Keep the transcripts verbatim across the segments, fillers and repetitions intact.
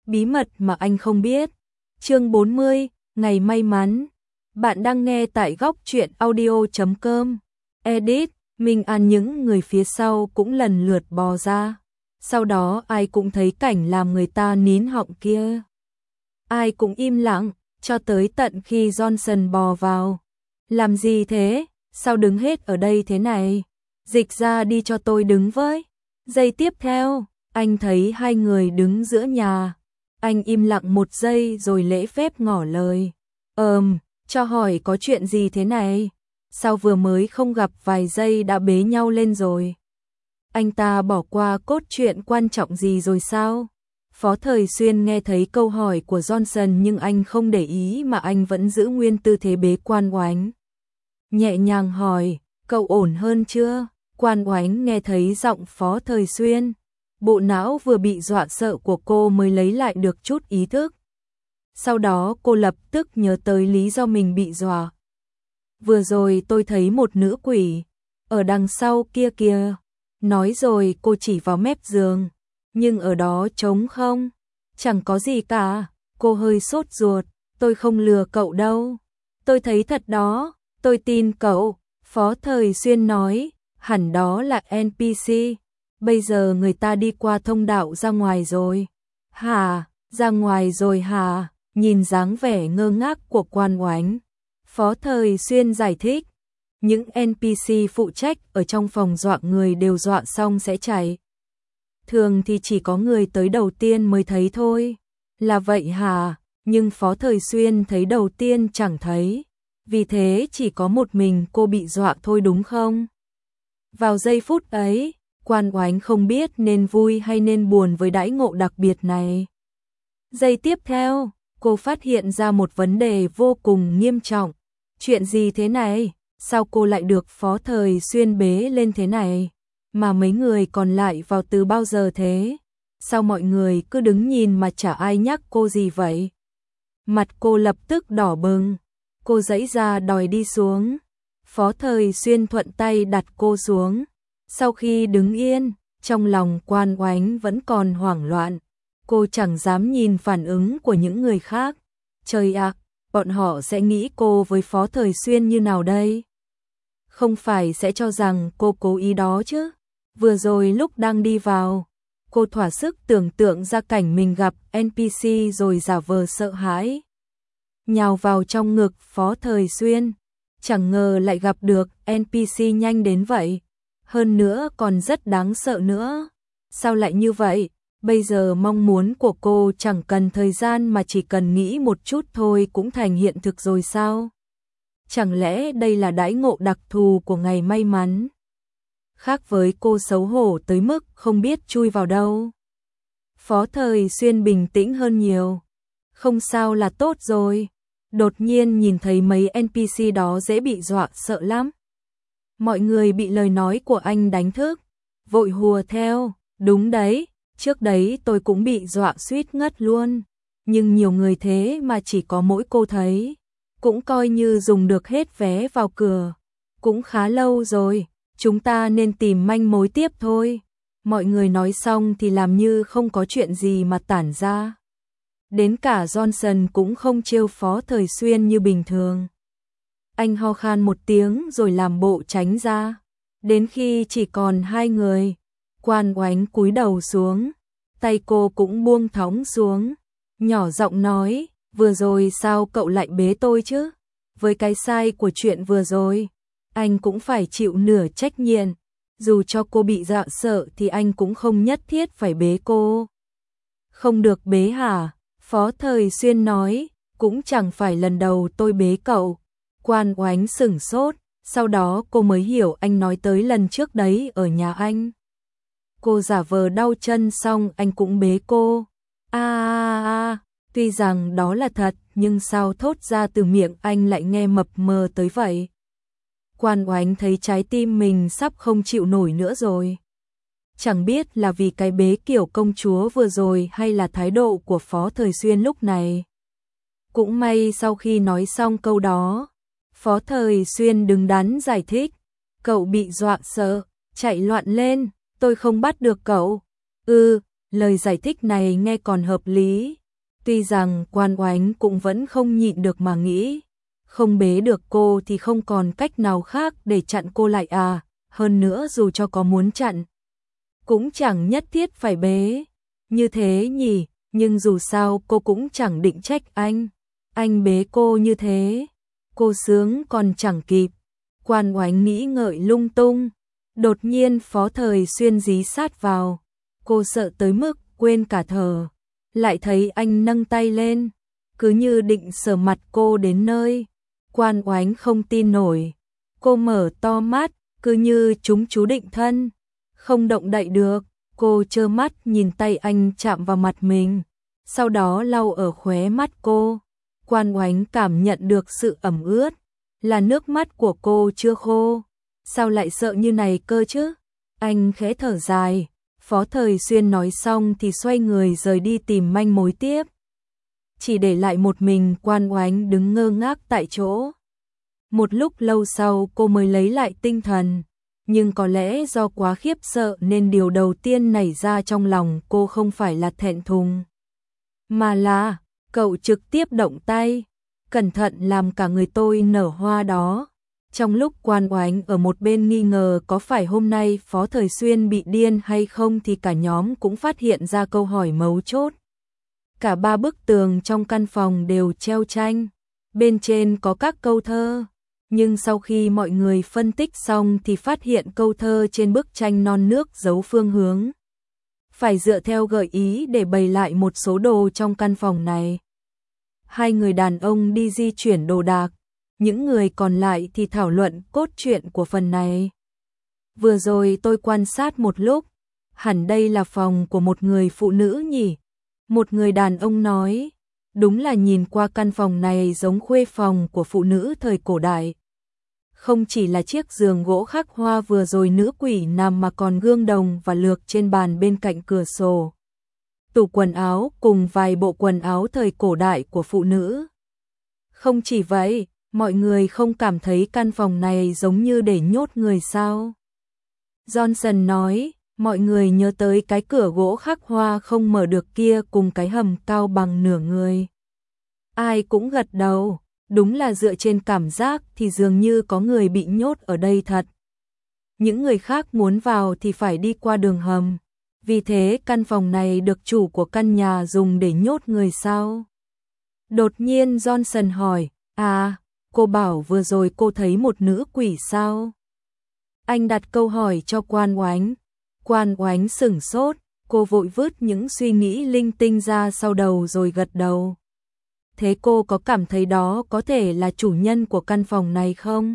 bí mật mà anh không biết. Chương bốn mươi, ngày may mắn. Bạn đang nghe tại góc truyện audio chấm com. Edit, Minh An những người phía sau cũng lần lượt bò ra. Sau đó ai cũng thấy cảnh làm người ta nín họng kia. Ai cũng im lặng, cho tới tận khi Johnson bò vào. Làm gì thế? Sao đứng hết ở đây thế này? Dịch ra đi cho tôi đứng với. Giây tiếp theo, anh thấy hai người đứng giữa nhà. Anh im lặng một giây rồi lễ phép ngỏ lời. Ờm, cho hỏi có chuyện gì thế này? Sao vừa mới không gặp vài giây đã bế nhau lên rồi? Anh ta bỏ qua cốt truyện quan trọng gì rồi sao? Phó Thời Xuyên nghe thấy câu hỏi của Johnson nhưng anh không để ý mà anh vẫn giữ nguyên tư thế bế Quan Oánh. Nhẹ nhàng hỏi, cậu ổn hơn chưa? Quan Oánh nghe thấy giọng Phó Thời Xuyên. Bộ não vừa bị dọa sợ của cô mới lấy lại được chút ý thức. Sau đó cô lập tức nhớ tới lý do mình bị dọa. Vừa rồi tôi thấy một nữ quỷ ở đằng sau kia kìa. Nói rồi cô chỉ vào mép giường. Nhưng ở đó trống không, chẳng có gì cả. Cô hơi sốt ruột, tôi không lừa cậu đâu. Tôi thấy thật đó, tôi tin cậu. Phó Thời Xuyên nói, hẳn đó là en pê xê. Bây giờ người ta đi qua thông đạo ra ngoài rồi. Hả, ra ngoài rồi hả? Nhìn dáng vẻ ngơ ngác của Quan Oánh, Phó Thời Xuyên giải thích. Những en pê xê phụ trách ở trong phòng dọa người đều dọa xong sẽ chạy. Thường thì chỉ có người tới đầu tiên mới thấy thôi. Là vậy hả? Nhưng Phó Thời Xuyên thấy đầu tiên chẳng thấy. Vì thế chỉ có một mình cô bị dọa thôi đúng không? Vào giây phút ấy, Quan Oánh không biết nên vui hay nên buồn với đãi ngộ đặc biệt này. Giây tiếp theo, cô phát hiện ra một vấn đề vô cùng nghiêm trọng. Chuyện gì thế này? Sao cô lại được Phó Thời Xuyên bế lên thế này? Mà mấy người còn lại vào từ bao giờ thế? Sao mọi người cứ đứng nhìn mà chả ai nhắc cô gì vậy? Mặt cô lập tức đỏ bừng. Cô giãy ra đòi đi xuống. Phó Thời Xuyên thuận tay đặt cô xuống. Sau khi đứng yên, trong lòng Quan Oánh vẫn còn hoảng loạn. Cô chẳng dám nhìn phản ứng của những người khác. Trời ạ, bọn họ sẽ nghĩ cô với Phó Thời Xuyên như nào đây? Không phải sẽ cho rằng cô cố ý đó chứ? Vừa rồi lúc đang đi vào, cô thỏa sức tưởng tượng ra cảnh mình gặp en pê xê rồi giả vờ sợ hãi. Nhào vào trong ngực Phó Thời Xuyên, chẳng ngờ lại gặp được en pê xê nhanh đến vậy. Hơn nữa còn rất đáng sợ nữa. Sao lại như vậy? Bây giờ mong muốn của cô chẳng cần thời gian mà chỉ cần nghĩ một chút thôi cũng thành hiện thực rồi sao? Chẳng lẽ đây là đãi ngộ đặc thù của ngày may mắn? Khác với cô xấu hổ tới mức không biết chui vào đâu. Phó Thời Xuyên bình tĩnh hơn nhiều. Không sao là tốt rồi. Đột nhiên nhìn thấy mấy en pê xê đó dễ bị dọa sợ lắm. Mọi người bị lời nói của anh đánh thức, vội hùa theo. Đúng đấy, trước đấy tôi cũng bị dọa suýt ngất luôn. Nhưng nhiều người thế mà chỉ có mỗi cô thấy. Cũng coi như dùng được hết vé vào cửa. Cũng khá lâu rồi, chúng ta nên tìm manh mối tiếp thôi. Mọi người nói xong thì làm như không có chuyện gì mà tản ra. Đến cả Johnson cũng không trêu Phó Thời Xuyên như bình thường. Anh ho khan một tiếng rồi làm bộ tránh ra. Đến khi chỉ còn hai người, Quan Oánh cúi đầu xuống, tay cô cũng buông thõng xuống, nhỏ giọng nói, vừa rồi sao cậu lại bế tôi chứ? Với cái sai của chuyện vừa rồi, anh cũng phải chịu nửa trách nhiệm. Dù cho cô bị dọa sợ thì anh cũng không nhất thiết phải bế cô. Không được bế hả? Phó Thời Xuyên nói, cũng chẳng phải lần đầu tôi bế cậu. Quan Oánh sửng sốt, sau đó cô mới hiểu anh nói tới lần trước đấy ở nhà anh. Cô giả vờ đau chân xong anh cũng bế cô. À, à, à, tuy rằng đó là thật, nhưng sao thốt ra từ miệng anh lại nghe mập mờ tới vậy? Quan Oánh thấy trái tim mình sắp không chịu nổi nữa rồi. Chẳng biết là vì cái bế kiểu công chúa vừa rồi hay là thái độ của Phó Thời Xuyên lúc này. Cũng may sau khi nói xong câu đó, Phó Thời Xuyên đứng đắn giải thích. Cậu bị dọa sợ, chạy loạn lên, tôi không bắt được cậu. Ừ, Lời giải thích này nghe còn hợp lý. Tuy rằng Quan Oánh cũng vẫn không nhịn được mà nghĩ, không bế được cô thì không còn cách nào khác để chặn cô lại à, hơn nữa dù cho có muốn chặn, cũng chẳng nhất thiết phải bế. Như thế nhỉ, nhưng dù sao cô cũng chẳng định trách anh. Anh bế cô như thế, cô sướng còn chẳng kịp. Quan Oánh nghĩ ngợi lung tung. Đột nhiên Phó Thời Xuyên dí sát vào. Cô sợ tới mức quên cả thở. Lại thấy anh nâng tay lên, cứ như định sờ mặt cô đến nơi. Quan Oánh không tin nổi. Cô mở to mắt, cứ như chúng chú định thân. Không động đậy được, cô trơ mắt nhìn tay anh chạm vào mặt mình. Sau đó lau ở khóe mắt cô. Quan Oánh cảm nhận được sự ẩm ướt. Là nước mắt của cô chưa khô. Sao lại sợ như này cơ chứ? Anh khẽ thở dài. Phó Thời Xuyên nói xong thì xoay người rời đi tìm manh mối tiếp. Chỉ để lại một mình Quan Oánh đứng ngơ ngác tại chỗ. Một lúc lâu sau cô mới lấy lại tinh thần. Nhưng có lẽ do quá khiếp sợ nên điều đầu tiên nảy ra trong lòng cô không phải là thẹn thùng, mà là cậu trực tiếp động tay, cẩn thận làm cả người tôi nở hoa đó. Trong lúc Quan Oánh ở một bên nghi ngờ có phải hôm nay Phó Thời Xuyên bị điên hay không thì cả nhóm cũng phát hiện ra câu hỏi mấu chốt. Cả ba bức tường trong căn phòng đều treo tranh, bên trên có các câu thơ. Nhưng sau khi mọi người phân tích xong thì phát hiện câu thơ trên bức tranh non nước giấu phương hướng. Phải dựa theo gợi ý để bày lại một số đồ trong căn phòng này. Hai người đàn ông đi di chuyển đồ đạc, những người còn lại thì thảo luận cốt truyện của phần này. Vừa rồi tôi quan sát một lúc, hẳn đây là phòng của một người phụ nữ nhỉ? Một người đàn ông nói, đúng là nhìn qua căn phòng này giống khuê phòng của phụ nữ thời cổ đại. Không chỉ là chiếc giường gỗ khắc hoa vừa rồi nữ quỷ nằm mà còn gương đồng và lược trên bàn bên cạnh cửa sổ. Tủ quần áo cùng vài bộ quần áo thời cổ đại của phụ nữ. Không chỉ vậy, mọi người không cảm thấy căn phòng này giống như để nhốt người sao? Johnson nói, mọi người nhớ tới cái cửa gỗ khắc hoa không mở được kia cùng cái hầm cao bằng nửa người. Ai cũng gật đầu, đúng là dựa trên cảm giác thì dường như có người bị nhốt ở đây thật. Những người khác muốn vào thì phải đi qua đường hầm. Vì thế căn phòng này được chủ của căn nhà dùng để nhốt người sao? Đột nhiên Johnson hỏi, à, cô bảo vừa rồi cô thấy một nữ quỷ sao? Anh đặt câu hỏi cho Quan Oánh. Quan Oánh sửng sốt, cô vội vứt những suy nghĩ linh tinh ra sau đầu rồi gật đầu. Thế cô có cảm thấy đó có thể là chủ nhân của căn phòng này không?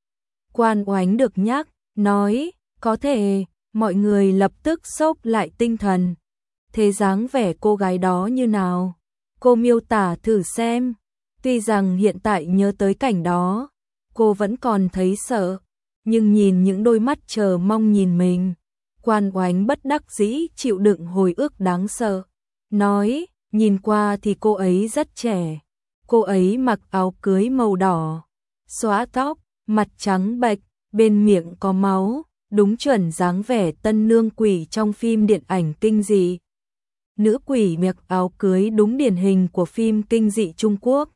Quan Oánh được nhắc, nói, có thể. Mọi người lập tức sốc lại tinh thần. Thế dáng vẻ cô gái đó như nào? Cô miêu tả thử xem. Tuy rằng hiện tại nhớ tới cảnh đó, cô vẫn còn thấy sợ. Nhưng nhìn những đôi mắt chờ mong nhìn mình, Quan Oánh bất đắc dĩ chịu đựng hồi ức đáng sợ. Nói, nhìn qua thì cô ấy rất trẻ. Cô ấy mặc áo cưới màu đỏ, xóa tóc, mặt trắng bệch, bên miệng có máu. Đúng chuẩn dáng vẻ tân nương quỷ trong phim điện ảnh kinh dị. Nữ quỷ mặc áo cưới đúng điển hình của phim kinh dị Trung Quốc.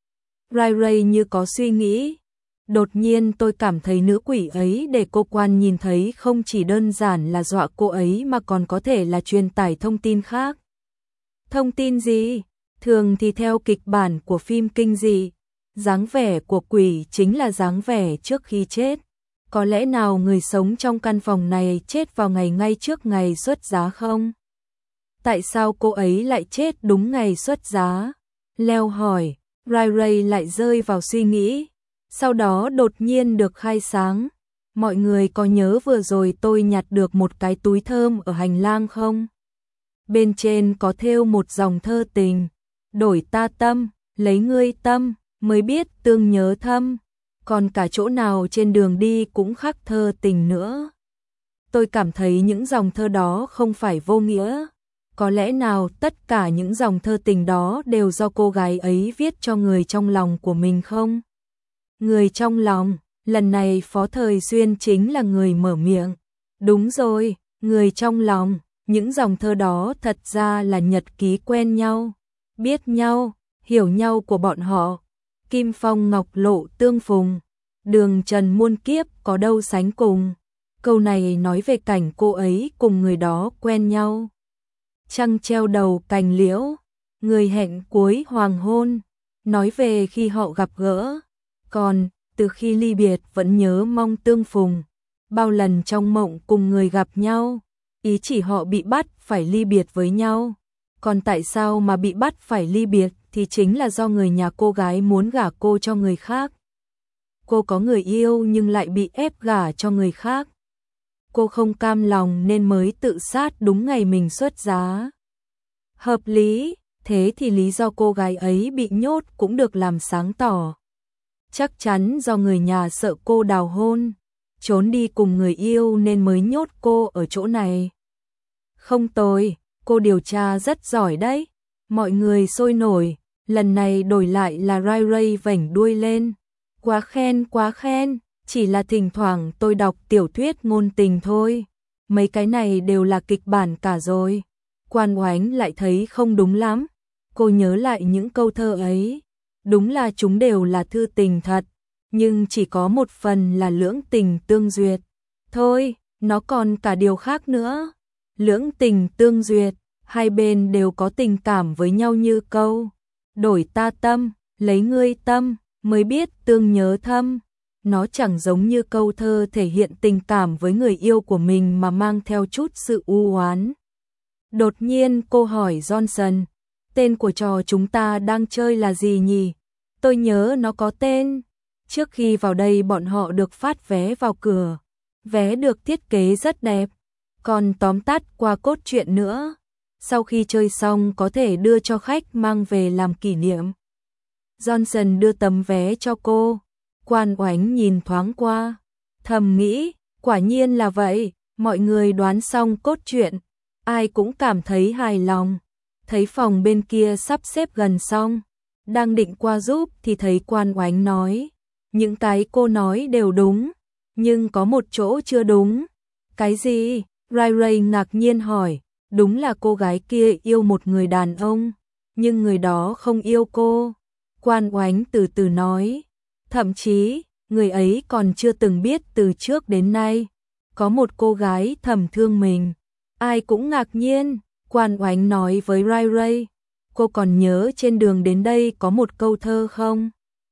Rai Rai như có suy nghĩ. Đột nhiên tôi cảm thấy nữ quỷ ấy để cô Quan nhìn thấy không chỉ đơn giản là dọa cô ấy mà còn có thể là truyền tải thông tin khác. Thông tin gì? Thường thì theo kịch bản của phim kinh dị, dáng vẻ của quỷ chính là dáng vẻ trước khi chết. Có lẽ nào người sống trong căn phòng này chết vào ngày ngay trước ngày xuất giá không? Tại sao cô ấy lại chết đúng ngày xuất giá? Leo hỏi, Rai Rai lại rơi vào suy nghĩ. Sau đó đột nhiên được khai sáng. Mọi người có nhớ vừa rồi tôi nhặt được một cái túi thơm ở hành lang không? Bên trên có thêu một dòng thơ tình. Đổi ta tâm, lấy ngươi tâm, mới biết tương nhớ thâm. Còn cả chỗ nào trên đường đi cũng khắc thơ tình nữa. Tôi cảm thấy những dòng thơ đó không phải vô nghĩa. Có lẽ nào tất cả những dòng thơ tình đó đều do cô gái ấy viết cho người trong lòng của mình không? Người trong lòng, lần này Phó Thời Xuyên chính là người mở miệng. Đúng rồi, người trong lòng, Những dòng thơ đó thật ra là nhật ký quen nhau, biết nhau, hiểu nhau của bọn họ. Kim phong ngọc lộ tương phùng, đường trần muôn kiếp có đâu sánh cùng. Câu này nói về cảnh cô ấy cùng người đó quen nhau. Trăng treo đầu cành liễu, người hẹn cuối hoàng hôn, nói về khi họ gặp gỡ. Còn, từ khi ly biệt vẫn nhớ mong tương phùng, bao lần trong mộng cùng người gặp nhau. Ý chỉ họ bị bắt phải ly biệt với nhau. Còn tại sao mà bị bắt phải ly biệt thì chính là do người nhà cô gái muốn gả cô cho người khác. Cô có người yêu nhưng lại bị ép gả cho người khác. Cô không cam lòng nên mới tự sát đúng ngày mình xuất giá. Hợp lý, thế thì lý do cô gái ấy bị nhốt cũng được làm sáng tỏ. Chắc chắn do người nhà sợ cô đào hôn, trốn đi cùng người yêu nên mới nhốt cô ở chỗ này. Không tồi, cô điều tra rất giỏi đấy. Mọi người sôi nổi, lần này đổi lại là Rai Rai vểnh đuôi lên. Quá khen, quá khen, chỉ là thỉnh thoảng tôi đọc tiểu thuyết ngôn tình thôi. Mấy cái này đều là kịch bản cả rồi. Quan Oánh lại thấy không đúng lắm. Cô nhớ lại những câu thơ ấy. Đúng là chúng đều là thư tình thật, nhưng chỉ có một phần là lưỡng tình tương duyệt. Thôi, nó còn cả điều khác nữa. Lưỡng tình tương duyệt, hai bên đều có tình cảm với nhau như câu đổi ta tâm, lấy ngươi tâm, mới biết tương nhớ thâm. Nó chẳng giống như câu thơ thể hiện tình cảm với người yêu của mình mà mang theo chút sự u oán. Đột nhiên cô hỏi Johnson, tên của trò chúng ta đang chơi là gì nhỉ? Tôi nhớ nó có tên. Trước khi vào đây bọn họ được phát vé vào cửa. Vé được thiết kế rất đẹp. Còn tóm tắt qua cốt truyện nữa. Sau khi chơi xong có thể đưa cho khách mang về làm kỷ niệm. Johnson đưa tấm vé cho cô. Quan Oánh nhìn thoáng qua, thầm nghĩ, quả nhiên là vậy. Mọi người đoán xong cốt truyện, ai cũng cảm thấy hài lòng. Thấy phòng bên kia sắp xếp gần xong, đang định qua giúp thì thấy Quan Oánh nói, những cái cô nói đều đúng, nhưng có một chỗ chưa đúng. Cái gì? Rai Rai ngạc nhiên hỏi. Đúng là cô gái kia yêu một người đàn ông, nhưng người đó không yêu cô. Quan Oánh từ từ nói, thậm chí, người ấy còn chưa từng biết từ trước đến nay, có một cô gái thầm thương mình. Ai cũng ngạc nhiên, Quan Oánh nói với Rai Rai, cô còn nhớ trên đường đến đây có một câu thơ không?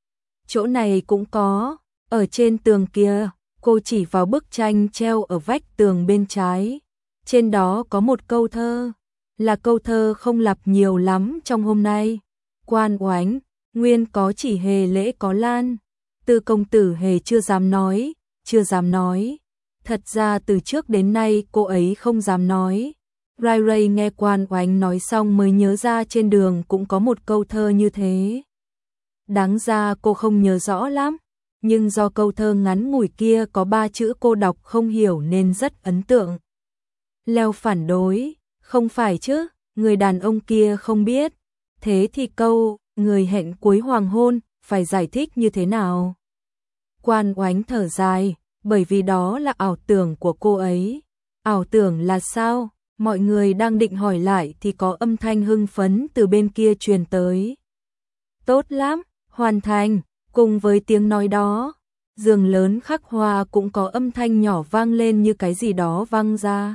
Chỗ này cũng có, ở trên tường kia, cô chỉ vào bức tranh treo ở vách tường bên trái. Trên đó có một câu thơ, là câu thơ không lặp nhiều lắm trong hôm nay. Quan Oánh, nguyên có chỉ hề lễ có lan. Từ công tử hề chưa dám nói, chưa dám nói. Thật ra từ trước đến nay cô ấy không dám nói. Rai Rai nghe Quan Oánh nói xong mới nhớ ra trên đường cũng có một câu thơ như thế. Đáng ra cô không nhớ rõ lắm, nhưng do câu thơ ngắn ngủi kia có ba chữ cô đọc không hiểu nên rất ấn tượng. Leo phản đối, không phải chứ, người đàn ông kia không biết. Thế thì câu, người hẹn cuối hoàng hôn, phải giải thích như thế nào? Quan Oánh thở dài, bởi vì đó là ảo tưởng của cô ấy. Ảo tưởng là sao? Mọi người đang định hỏi lại thì có âm thanh hưng phấn từ bên kia truyền tới. Tốt lắm, hoàn thành, cùng với tiếng nói đó. Giường lớn khắc hoa cũng có âm thanh nhỏ vang lên như cái gì đó vang ra.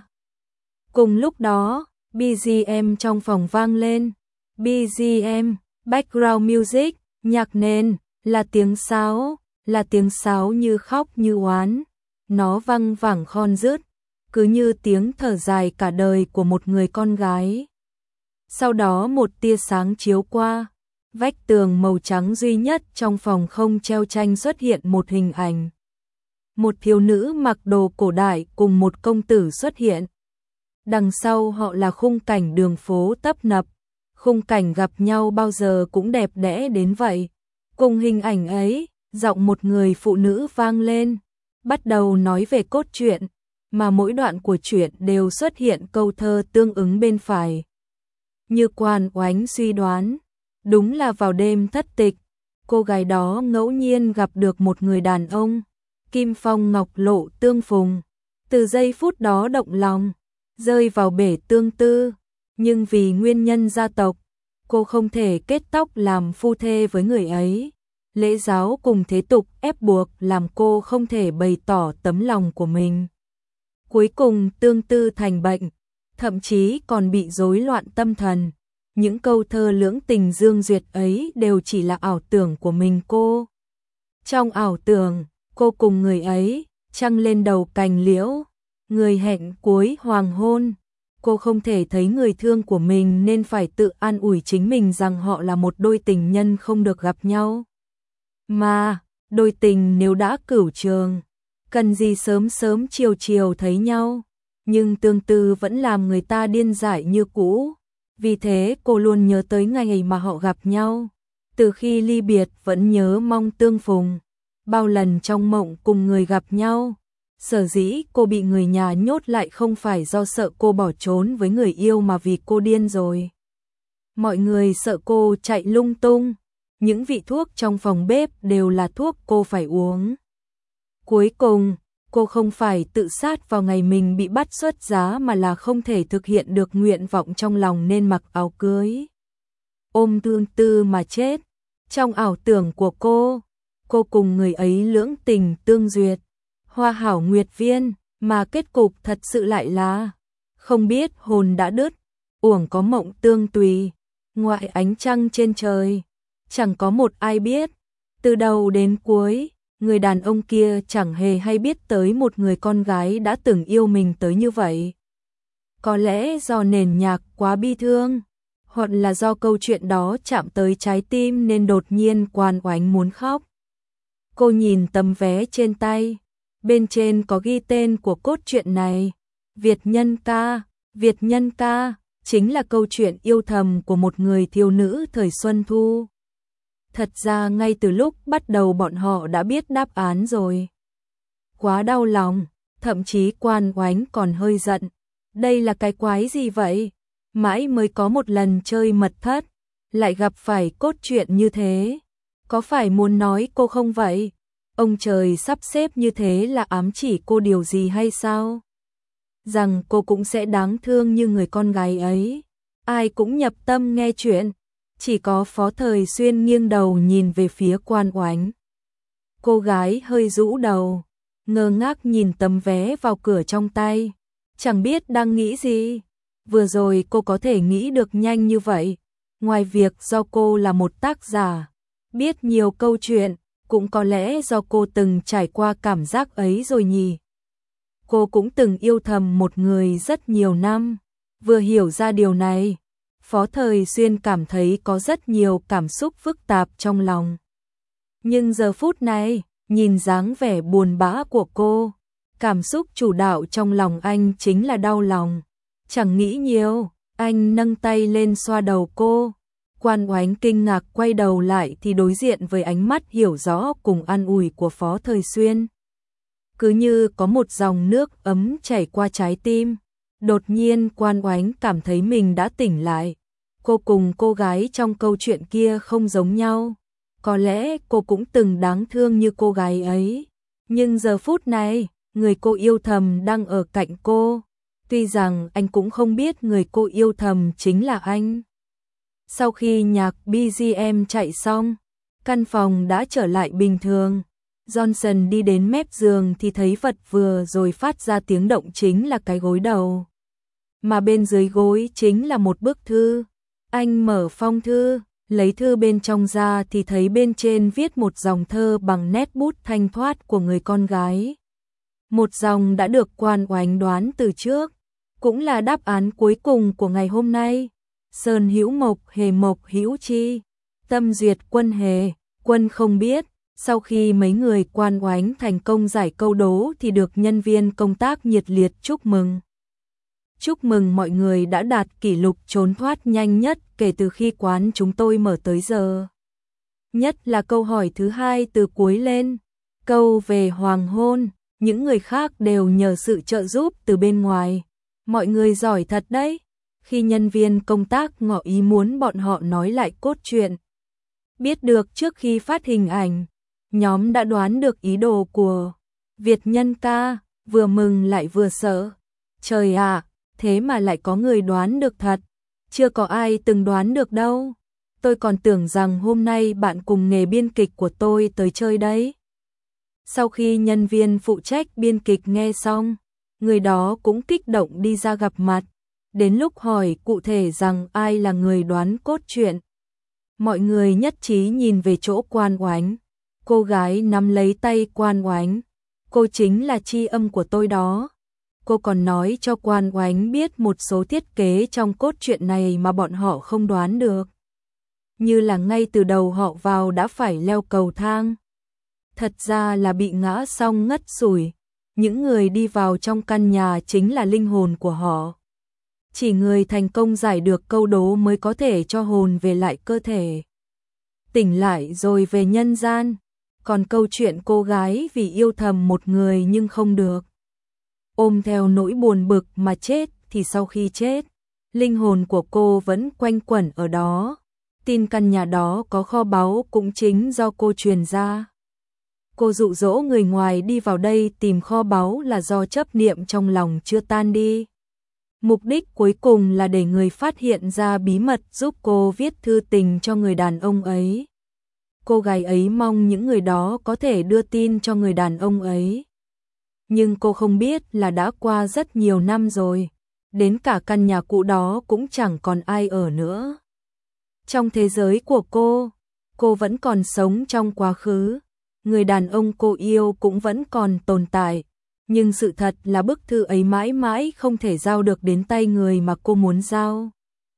Cùng lúc đó, bê giê em trong phòng vang lên. bê giê em, background music, nhạc nền, là tiếng sáo, là tiếng sáo như khóc như oán. Nó vang vẳng khon rứt, cứ như tiếng thở dài cả đời của một người con gái. Sau đó một tia sáng chiếu qua, vách tường màu trắng duy nhất trong phòng không treo tranh xuất hiện một hình ảnh. Một thiếu nữ mặc đồ cổ đại cùng một công tử xuất hiện. Đằng sau họ là khung cảnh đường phố tấp nập, khung cảnh gặp nhau bao giờ cũng đẹp đẽ đến vậy. Cùng hình ảnh ấy, giọng một người phụ nữ vang lên, bắt đầu nói về cốt truyện, mà mỗi đoạn của truyện đều xuất hiện câu thơ tương ứng bên phải. Như Quan Oánh suy đoán, đúng là vào đêm thất tịch, cô gái đó ngẫu nhiên gặp được một người đàn ông, kim phong ngọc lộ tương phùng. Từ giây phút đó động lòng, rơi vào bể tương tư, nhưng vì nguyên nhân gia tộc, cô không thể kết tóc làm phu thê với người ấy. Lễ giáo cùng thế tục ép buộc làm cô không thể bày tỏ tấm lòng của mình. Cuối cùng tương tư thành bệnh, thậm chí còn bị rối loạn tâm thần. Những câu thơ lưỡng tình dương duyệt ấy đều chỉ là ảo tưởng của mình cô. Trong ảo tưởng, cô cùng người ấy, trăng lên đầu cành liễu, người hẹn cuối hoàng hôn. Cô không thể thấy người thương của mình nên phải tự an ủi chính mình rằng họ là một đôi tình nhân không được gặp nhau. Mà, đôi tình nếu đã cửu trường, cần gì sớm sớm chiều chiều thấy nhau. Nhưng tương tư vẫn làm người ta điên dại như cũ. Vì thế cô luôn nhớ tới ngày mà họ gặp nhau. Từ khi ly biệt vẫn nhớ mong tương phùng. Bao lần trong mộng cùng người gặp nhau. Sở dĩ cô bị người nhà nhốt lại không phải do sợ cô bỏ trốn với người yêu mà vì cô điên rồi. Mọi người sợ cô chạy lung tung. Những vị thuốc trong phòng bếp đều là thuốc cô phải uống. Cuối cùng, cô không phải tự sát vào ngày mình bị bắt xuất giá mà là không thể thực hiện được nguyện vọng trong lòng nên mặc áo cưới. Ôm tương tư mà chết. Trong ảo tưởng của cô, cô cùng người ấy lưỡng tình tương duyệt, hoa hảo nguyệt viên, mà kết cục thật sự lại là không biết hồn đã đứt, uổng có mộng tương tùy, ngoại ánh trăng trên trời. Chẳng có một ai biết, từ đầu đến cuối, người đàn ông kia chẳng hề hay biết tới một người con gái đã từng yêu mình tới như vậy. Có lẽ do nền nhạc quá bi thương, hoặc là do câu chuyện đó chạm tới trái tim nên đột nhiên Quan Oánh muốn khóc. Cô nhìn tấm vé trên tay, bên trên có ghi tên của cốt truyện này, Việt Nhân Ca. Việt Nhân Ca chính là câu chuyện yêu thầm của một người thiếu nữ thời Xuân Thu. Thật ra ngay từ lúc bắt đầu bọn họ đã biết đáp án rồi. Quá đau lòng, thậm chí Quan Oánh còn hơi giận. Đây là cái quái gì vậy? Mãi mới có một lần chơi mật thất, lại gặp phải cốt truyện như thế. Có phải muốn nói cô không vậy? Ông trời sắp xếp như thế là ám chỉ cô điều gì hay sao? Rằng cô cũng sẽ đáng thương như người con gái ấy. Ai cũng nhập tâm nghe chuyện. Chỉ có Phó Thời Xuyên nghiêng đầu nhìn về phía Quan Oánh. Cô gái hơi rũ đầu, ngơ ngác nhìn tấm vé vào cửa trong tay. Chẳng biết đang nghĩ gì. Vừa rồi cô có thể nghĩ được nhanh như vậy. Ngoài việc do cô là một tác giả, biết nhiều câu chuyện, cũng có lẽ do cô từng trải qua cảm giác ấy rồi nhỉ. Cô cũng từng yêu thầm một người rất nhiều năm. Vừa hiểu ra điều này, Phó Thời Xuyên cảm thấy có rất nhiều cảm xúc phức tạp trong lòng. Nhưng giờ phút này, nhìn dáng vẻ buồn bã của cô, cảm xúc chủ đạo trong lòng anh chính là đau lòng. Chẳng nghĩ nhiều, anh nâng tay lên xoa đầu cô. Quan Oánh kinh ngạc quay đầu lại thì đối diện với ánh mắt hiểu rõ cùng an ủi của Phó Thời Xuyên. Cứ như có một dòng nước ấm chảy qua trái tim. Đột nhiên Quan Oánh cảm thấy mình đã tỉnh lại. Cô cùng cô gái trong câu chuyện kia không giống nhau. Có lẽ cô cũng từng đáng thương như cô gái ấy. Nhưng giờ phút này, người cô yêu thầm đang ở cạnh cô. Tuy rằng anh cũng không biết người cô yêu thầm chính là anh. Sau khi nhạc bê giê em chạy xong, căn phòng đã trở lại bình thường. Johnson đi đến mép giường thì thấy vật vừa rồi phát ra tiếng động chính là cái gối đầu. Mà bên dưới gối chính là một bức thư. Anh mở phong thư, lấy thư bên trong ra thì thấy bên trên viết một dòng thơ bằng nét bút thanh thoát của người con gái. Một dòng đã được Quan Oánh đoán từ trước, cũng là đáp án cuối cùng của ngày hôm nay. Sơn hữu mộc, hề mộc hữu chi, tâm duyệt quân hề, quân không biết. Sau khi mấy người Quan Oánh thành công giải câu đố thì được nhân viên công tác nhiệt liệt chúc mừng. Chúc mừng mọi người đã đạt kỷ lục trốn thoát nhanh nhất kể từ khi quán chúng tôi mở tới giờ. Nhất là câu hỏi thứ hai từ cuối lên, câu về hoàng hôn, những người khác đều nhờ sự trợ giúp từ bên ngoài. Mọi người giỏi thật đấy. Khi nhân viên công tác ngỏ ý muốn bọn họ nói lại cốt truyện. Biết được trước khi phát hình ảnh, nhóm đã đoán được ý đồ của Việt Nhân Ca, vừa mừng lại vừa sợ. Trời ạ, thế mà lại có người đoán được thật, chưa có ai từng đoán được đâu. Tôi còn tưởng rằng hôm nay bạn cùng nghề biên kịch của tôi tới chơi đấy. Sau khi nhân viên phụ trách biên kịch nghe xong, người đó cũng kích động đi ra gặp mặt, đến lúc hỏi cụ thể rằng ai là người đoán cốt truyện. Mọi người nhất trí nhìn về chỗ Quan Oánh, cô gái nắm lấy tay Quan Oánh, cô chính là tri âm của tôi đó. Cô còn nói cho Quan Oánh biết một số thiết kế trong cốt truyện này mà bọn họ không đoán được. Như là ngay từ đầu họ vào đã phải leo cầu thang. Thật ra là bị ngã xong ngất xỉu. Những người đi vào trong căn nhà chính là linh hồn của họ. Chỉ người thành công giải được câu đố mới có thể cho hồn về lại cơ thể. Tỉnh lại rồi về nhân gian. Còn câu chuyện cô gái vì yêu thầm một người nhưng không được, ôm theo nỗi buồn bực mà chết, thì sau khi chết, linh hồn của cô vẫn quanh quẩn ở đó. Tin căn nhà đó có kho báu cũng chính do cô truyền ra. Cô dụ dỗ người ngoài đi vào đây tìm kho báu là do chấp niệm trong lòng chưa tan đi. Mục đích cuối cùng là để người phát hiện ra bí mật giúp cô viết thư tình cho người đàn ông ấy. Cô gái ấy mong những người đó có thể đưa tin cho người đàn ông ấy. Nhưng cô không biết là đã qua rất nhiều năm rồi, đến cả căn nhà cũ đó cũng chẳng còn ai ở nữa. Trong thế giới của cô, cô vẫn còn sống trong quá khứ, người đàn ông cô yêu cũng vẫn còn tồn tại, nhưng sự thật là bức thư ấy mãi mãi không thể giao được đến tay người mà cô muốn giao.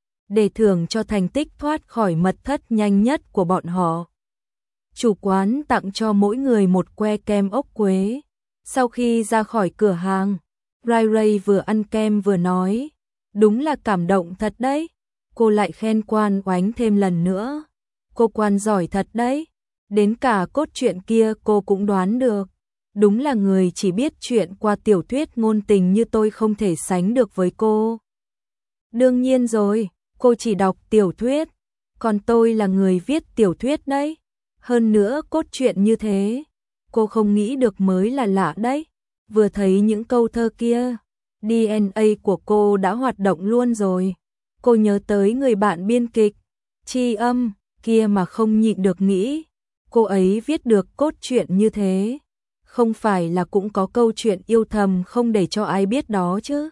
Để thưởng cho thành tích thoát khỏi mật thất nhanh nhất của bọn họ, chủ quán tặng cho mỗi người một que kem ốc quế. Sau khi ra khỏi cửa hàng, Ray Ray vừa ăn kem vừa nói, đúng là cảm động thật đấy. Cô lại khen Quan Oánh thêm lần nữa, cô Quan giỏi thật đấy, đến cả cốt truyện kia cô cũng đoán được. Đúng là người chỉ biết chuyện qua tiểu thuyết ngôn tình như tôi không thể sánh được với cô. Đương nhiên rồi, cô chỉ đọc tiểu thuyết, còn tôi là người viết tiểu thuyết đấy. Hơn nữa cốt truyện như thế, cô không nghĩ được mới là lạ đấy. Vừa thấy những câu thơ kia, đê en a của cô đã hoạt động luôn rồi. Cô nhớ tới người bạn biên kịch, Tri Âm, kia mà không nhịn được nghĩ, cô ấy viết được cốt truyện như thế, không phải là cũng có câu chuyện yêu thầm không để cho ai biết đó chứ.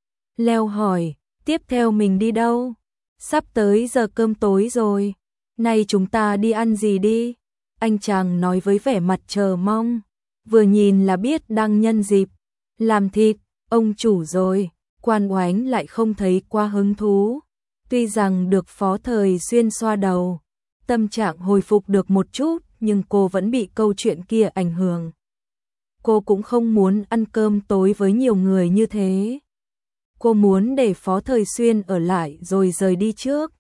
Leo hỏi, tiếp theo mình đi đâu? Sắp tới giờ cơm tối rồi, nay chúng ta đi ăn gì đi? Anh chàng nói với vẻ mặt chờ mong, vừa nhìn là biết đang nhân dịp làm thịt ông chủ rồi. Quan Oánh lại không thấy quá hứng thú, tuy rằng được Phó Thời Xuyên xoa đầu, tâm trạng hồi phục được một chút, nhưng cô vẫn bị câu chuyện kia ảnh hưởng. Cô cũng không muốn ăn cơm tối với nhiều người như thế. Cô muốn để Phó Thời Xuyên ở lại rồi rời đi trước.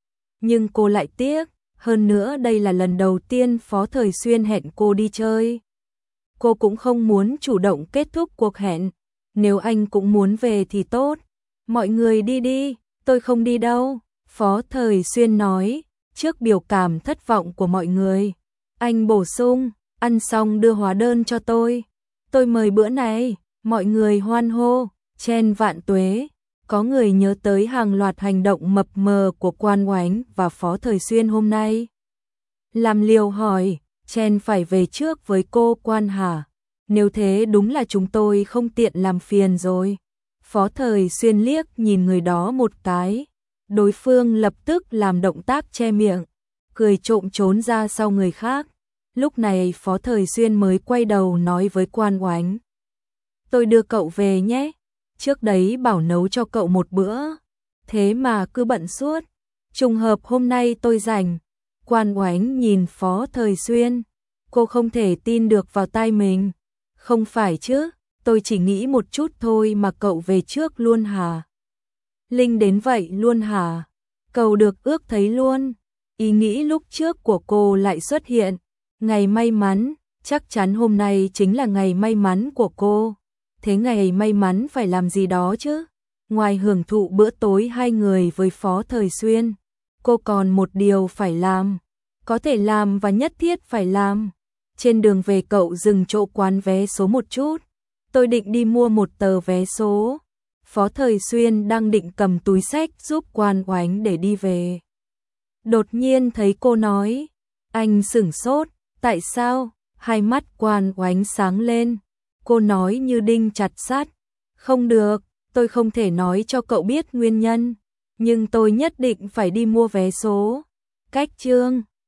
Nhưng cô lại tiếc, hơn nữa đây là lần đầu tiên Phó Thời Xuyên hẹn cô đi chơi. Cô cũng không muốn chủ động kết thúc cuộc hẹn. Nếu anh cũng muốn về thì tốt, mọi người đi đi, tôi không đi đâu. Phó Thời Xuyên nói, trước biểu cảm thất vọng của mọi người. Anh bổ sung, ăn xong đưa hóa đơn cho tôi. Tôi mời bữa này, mọi người hoan hô, chen vạn tuế. Có người nhớ tới hàng loạt hành động mập mờ của Quan Oánh và Phó Thời Xuyên hôm nay. Làm liều hỏi, chen phải về trước với cô Quan hả? Nếu thế đúng là chúng tôi không tiện làm phiền rồi. Phó Thời Xuyên liếc nhìn người đó một cái. Đối phương lập tức làm động tác che miệng, cười trộm trốn ra sau người khác. Lúc này Phó Thời Xuyên mới quay đầu nói với Quan Oánh. Tôi đưa cậu về nhé. Trước đấy bảo nấu cho cậu một bữa. Thế mà cứ bận suốt. Trùng hợp hôm nay tôi rảnh. Quan Oánh nhìn Phó Thời Xuyên. Cô không thể tin được vào tai mình. Không phải chứ, tôi chỉ nghĩ một chút thôi mà cậu về trước luôn hả? Linh đến vậy luôn hả? Cậu được ước thấy luôn. Ý nghĩ lúc trước của cô lại xuất hiện. Ngày may mắn, chắc chắn hôm nay chính là ngày may mắn của cô. Thế ngày may mắn phải làm gì đó chứ? Ngoài hưởng thụ bữa tối hai người với Phó Thời Xuyên, cô còn một điều phải làm. Có thể làm và nhất thiết phải làm. Trên đường về cậu dừng chỗ quán vé số một chút. Tôi định đi mua một tờ vé số. Phó Thời Xuyên đang định cầm túi xách giúp Quan Oánh để đi về. Đột nhiên thấy cô nói, anh sửng sốt, tại sao? Hai mắt Quan Oánh sáng lên, cô nói như đinh chặt sắt, không được, tôi không thể nói cho cậu biết nguyên nhân, nhưng tôi nhất định phải đi mua vé số. Cách chương